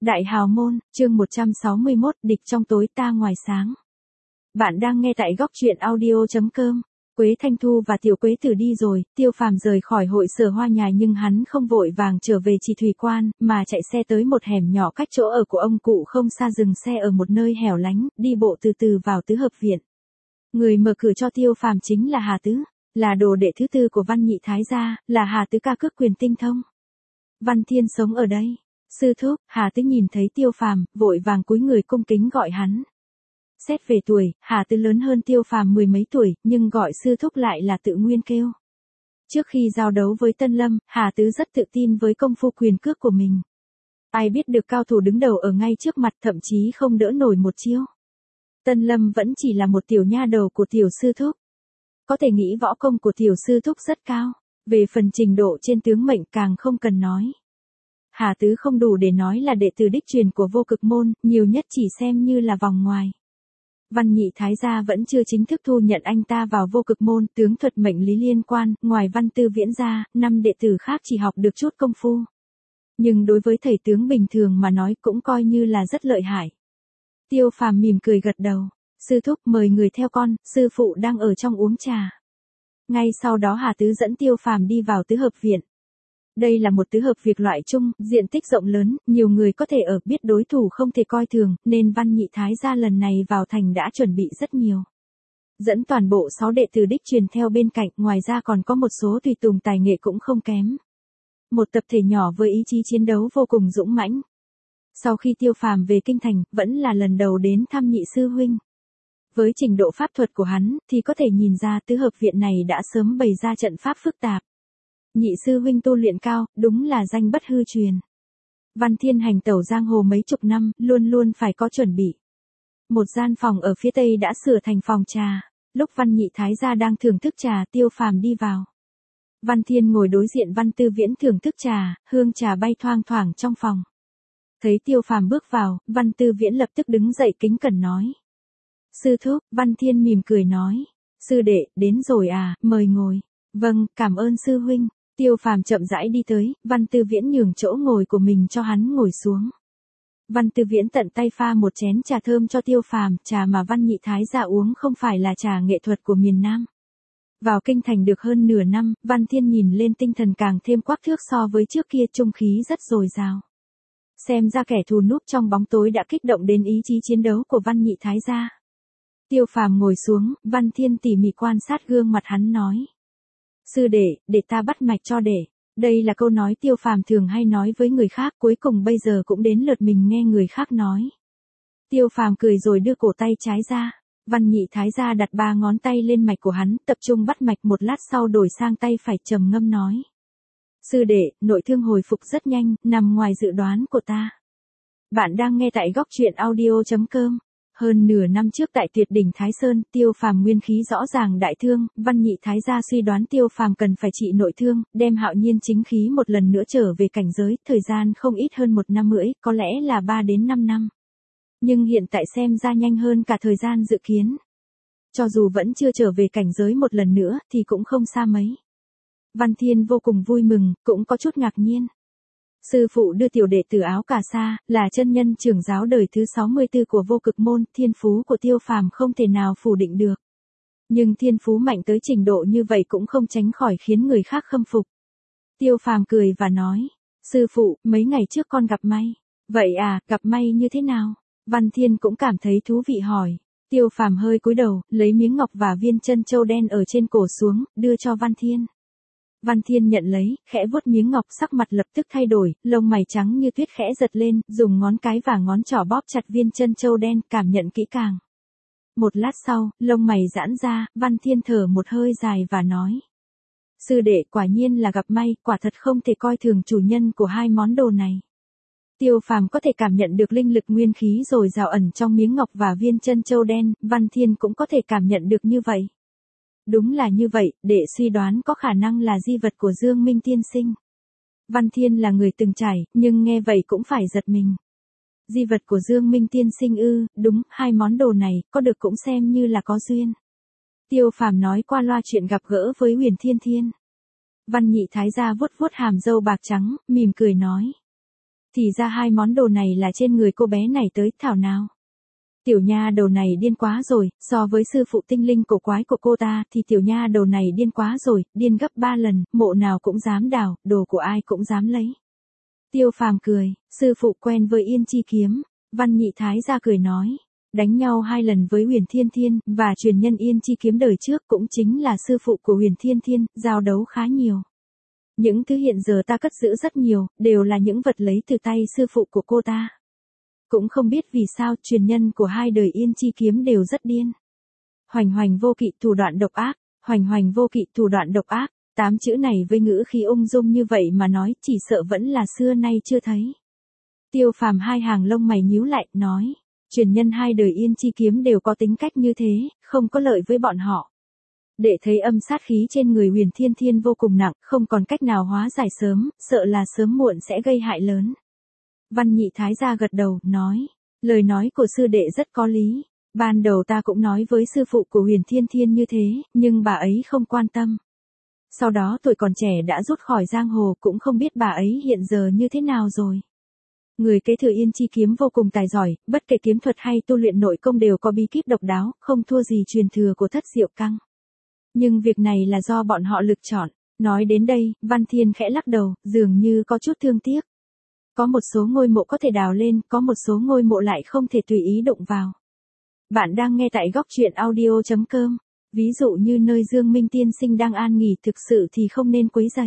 Đại hào môn, chương 161, địch trong tối ta ngoài sáng. Bạn đang nghe tại góc truyện audio.com. Quế Thanh Thu và Tiểu Quế Tử đi rồi, Tiêu Phàm rời khỏi hội sở hoa nhài nhưng hắn không vội vàng trở về Chỉ Thủy Quan, mà chạy xe tới một hẻm nhỏ cách chỗ ở của ông cụ không xa, dừng xe ở một nơi hẻo lánh, đi bộ từ từ vào tứ hợp viện. Người mở cửa cho Tiêu Phàm chính là Hà Tứ, là đồ đệ thứ tư của Văn Nhị Thái gia, là Hà Tứ ca cước quyền tinh thông. Văn Thiên sống ở đây. Sư thúc. Hà Tứ nhìn thấy Tiêu Phàm, vội vàng cúi người cung kính gọi hắn. Xét về tuổi, Hà Tứ lớn hơn Tiêu Phàm mười mấy tuổi, nhưng gọi sư thúc lại là tự nguyên kêu. Trước khi giao đấu với Tân Lâm, Hà Tứ rất tự tin với công phu quyền cước của mình. Ai biết được cao thủ đứng đầu ở ngay trước mặt, thậm chí không đỡ nổi một chiêu. Tân Lâm vẫn chỉ là một tiểu nha đầu của tiểu sư thúc. Có thể nghĩ võ công của tiểu sư thúc rất cao, về phần trình độ trên tướng mệnh càng không cần nói. Hà Tứ không đủ để nói là đệ tử đích truyền của Vô Cực môn, nhiều nhất chỉ xem như là vòng ngoài. Văn Nhị Thái gia vẫn chưa chính thức thu nhận anh ta vào Vô Cực môn, tướng thuật mệnh lý liên quan, ngoài Văn Tư Viễn ra, 5 đệ tử khác chỉ học được chút công phu. Nhưng đối với thầy tướng bình thường mà nói cũng coi như là rất lợi hại. Tiêu Phàm mỉm cười gật đầu. Sư thúc mời người theo con, sư phụ đang ở trong uống trà. Ngay sau đó Hà Tứ dẫn Tiêu Phàm đi vào tứ hợp viện. Đây là một tứ hợp việc loại chung, diện tích rộng lớn, nhiều người có thể ở, biết đối thủ không thể coi thường, nên Văn Nhị Thái gia lần này vào thành đã chuẩn bị rất nhiều. Dẫn toàn bộ 6 đệ tử đích truyền theo bên cạnh, ngoài ra còn có một số tùy tùng tài nghệ cũng không kém. Một tập thể nhỏ với ý chí chiến đấu vô cùng dũng mãnh. Sau khi Tiêu Phàm về kinh thành, vẫn là lần đầu đến thăm Nhị sư huynh. Với trình độ pháp thuật của hắn, thì có thể nhìn ra tứ hợp viện này đã sớm bày ra trận pháp phức tạp. Nhị sư huynh tu luyện cao, đúng là danh bất hư truyền. Văn Thiên hành tẩu giang hồ mấy chục năm, luôn luôn phải có chuẩn bị. Một gian phòng ở phía tây đã sửa thành phòng trà. Lúc Văn Nhị Thái gia đang thưởng thức trà, Tiêu Phàm đi vào. Văn Thiên ngồi đối diện Văn Tư Viễn thưởng thức trà, hương trà bay thoang thoảng trong phòng. Thấy Tiêu Phàm bước vào, Văn Tư Viễn lập tức đứng dậy kính cẩn nói. Sư thúc. Văn Thiên mỉm cười nói. Sư đệ, đến rồi à, mời ngồi. Vâng, cảm ơn sư huynh. Tiêu Phàm chậm rãi đi tới, Văn Tư Viễn nhường chỗ ngồi của mình cho hắn ngồi xuống. Văn Tư Viễn tận tay pha một chén trà thơm cho Tiêu Phàm, trà mà Văn Nhị Thái gia uống không phải là trà nghệ thuật của miền Nam. Vào kinh thành được hơn nửa năm, Văn Thiên nhìn lên tinh thần càng thêm quắc thước so với trước kia, trung khí rất dồi dào. Xem ra kẻ thù núp trong bóng tối đã kích động đến ý chí chiến đấu của Văn Nhị Thái gia. Tiêu Phàm ngồi xuống, Văn Thiên tỉ mỉ quan sát gương mặt hắn nói. Sư đệ, để ta bắt mạch cho đệ. Đây là câu nói Tiêu Phàm thường hay nói với người khác, cuối cùng bây giờ cũng đến lượt mình nghe người khác nói. Tiêu Phàm cười rồi đưa cổ tay trái ra. Văn Nhị Thái gia đặt 3 ngón tay lên mạch của hắn, tập trung bắt mạch, một lát sau đổi sang tay phải, trầm ngâm nói. Sư đệ, nội thương hồi phục rất nhanh, nằm ngoài dự đoán của ta. Bạn đang nghe tại góc truyện audio.com. Hơn nửa năm trước tại Tuyệt đỉnh Thái Sơn, Tiêu Phàm nguyên khí rõ ràng đại thương, Văn Nhị Thái gia suy đoán Tiêu Phàm cần phải trị nội thương, đem hạo nhiên chính khí một lần nữa trở về cảnh giới, thời gian không ít hơn 1 năm rưỡi, có lẽ là 3 đến 5 năm. Nhưng hiện tại xem ra nhanh hơn cả thời gian dự kiến. Cho dù vẫn chưa trở về cảnh giới một lần nữa, thì cũng không xa mấy. Văn Thiên vô cùng vui mừng, cũng có chút ngạc nhiên. Sư phụ đưa tiểu đệ tử Áo Cà Sa, là chân nhân trưởng giáo đời thứ 64 của Vô Cực môn, thiên phú của Tiêu Phàm không thể nào phủ định được. Nhưng thiên phú mạnh tới trình độ như vậy cũng không tránh khỏi khiến người khác khâm phục. Tiêu Phàm cười và nói, sư phụ, mấy ngày trước con gặp may. Vậy à, gặp may như thế nào? Văn Thiên cũng cảm thấy thú vị hỏi. Tiêu Phàm hơi cúi đầu, lấy miếng ngọc và viên chân châu đen ở trên cổ xuống, đưa cho Văn Thiên. Văn Thiên nhận lấy, khẽ vuốt miếng ngọc, sắc mặt lập tức thay đổi, lông mày trắng như tuyết khẽ giật lên, dùng ngón cái và ngón trỏ bóp chặt viên chân châu đen, cảm nhận kỹ càng. Một lát sau, lông mày giãn ra, Văn Thiên thở một hơi dài và nói. Sư đệ, quả nhiên là gặp may, quả thật không thể coi thường chủ nhân của 2 món đồ này. Tiêu Phàm có thể cảm nhận được linh lực nguyên khí dồi dào ẩn trong miếng ngọc và viên chân châu đen, Văn Thiên cũng có thể cảm nhận được như vậy. Đúng là như vậy, đệ suy đoán có khả năng là di vật của Dương Minh tiên sinh. Văn Thiên là người từng trải, nhưng nghe vậy cũng phải giật mình. Di vật của Dương Minh tiên sinh ư? Đúng, 2 món đồ này, có được cũng xem như là có duyên. Tiêu Phàm nói qua loa chuyện gặp gỡ với Huyền Thiên Thiên. Văn Nhị Thái gia vuốt vuốt hàm râu bạc trắng, mỉm cười nói. Thì ra hai món đồ này là trên người cô bé này tới, thảo nào. Tiểu nha đầu này điên quá rồi, so với sư phụ tinh linh cổ quái của cô ta thì tiểu nha đầu này điên quá rồi, điên gấp 3 lần, mộ nào cũng dám đào, đồ của ai cũng dám lấy. Tiêu Phàm cười, sư phụ quen với Yên Chi kiếm, Văn Nhị Thái gia cười nói. Đánh nhau 2 lần với Huyền Thiên Thiên, và truyền nhân Yên Chi kiếm đời trước cũng chính là sư phụ của Huyền Thiên Thiên, giao đấu khá nhiều. Những thứ hiện giờ ta cất giữ rất nhiều, đều là những vật lấy từ tay sư phụ của cô ta. Cũng không biết vì sao truyền nhân của 2 đời Yên Chi kiếm đều rất điên. Hoành hoành vô kỵ thủ đoạn độc ác, hoành hoành vô kỵ thủ đoạn độc ác, 8 chữ này với ngữ khí ung dung như vậy mà nói chỉ sợ vẫn là xưa nay chưa thấy. Tiêu Phàm hai hàng lông mày nhíu lại, nói. Truyền nhân 2 đời Yên Chi kiếm đều có tính cách như thế, không có lợi với bọn họ. Để thấy âm sát khí trên người Huyền Thiên Thiên vô cùng nặng, không còn cách nào hóa giải sớm, sợ là sớm muộn sẽ gây hại lớn. Văn Nhị Thái gia gật đầu, nói. Lời nói của sư đệ rất có lý. Ban đầu ta cũng nói với sư phụ của Huyền Thiên Thiên như thế, nhưng bà ấy không quan tâm. Sau đó tuổi còn trẻ đã rút khỏi giang hồ, cũng không biết bà ấy hiện giờ như thế nào rồi. Người kế thừa Yên Chi kiếm vô cùng tài giỏi, bất kể kiếm thuật hay tu luyện nội công đều có bí kíp độc đáo, không thua gì truyền thừa của Thất Diệu Căng. Nhưng việc này là do bọn họ lựa chọn. Nói đến đây, Văn Thiên khẽ lắc đầu, dường như có chút thương tiếc. Có một số ngôi mộ có thể đào lên, có một số ngôi mộ lại không thể tùy ý đụng vào. Bạn đang nghe tại góc truyện audio.com. Ví dụ như nơi Dương Minh tiên sinh đang an nghỉ thực sự thì không nên quấy rầy.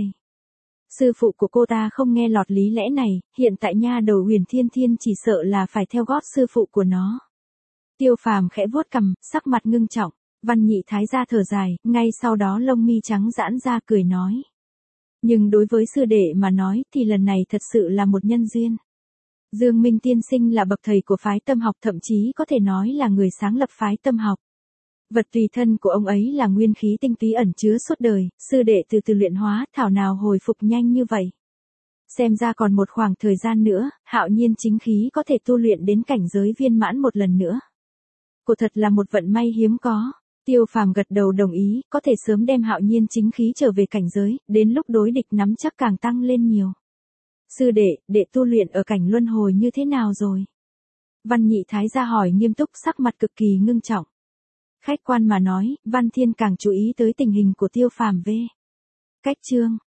Sư phụ của cô ta không nghe lọt lý lẽ này, hiện tại nha đầu Huyền Thiên Thiên chỉ sợ là phải theo gót sư phụ của nó. Tiêu Phàm khẽ vuốt cằm, sắc mặt ngưng trọng, Văn Nhị Thái gia thở dài, ngay sau đó lông mi trắng giãn ra cười nói. Nhưng đối với sư đệ mà nói thì lần này thật sự là một nhân duyên. Dương Minh tiên sinh là bậc thầy của phái tâm học, thậm chí có thể nói là người sáng lập phái tâm học. Vật tùy thân của ông ấy là nguyên khí tinh túy ẩn chứa suốt đời, sư đệ từ từ luyện hóa, thảo nào hồi phục nhanh như vậy. Xem ra còn một khoảng thời gian nữa, Hạo Nhiên chính khí có thể tu luyện đến cảnh giới viên mãn một lần nữa. Cô thật là một vận may hiếm có. Tiêu Phàm gật đầu đồng ý, có thể sớm đem Hạo Nhiên chính khí trở về cảnh giới, đến lúc đối địch nắm chắc càng tăng lên nhiều. Sư đệ tu luyện ở cảnh luân hồi như thế nào rồi? Văn Nhị Thái gia hỏi nghiêm túc, sắc mặt cực kỳ ngưng trọng. Khách quan mà nói, Văn Thiên càng chú ý tới tình hình của Tiêu Phàm về. Cách chương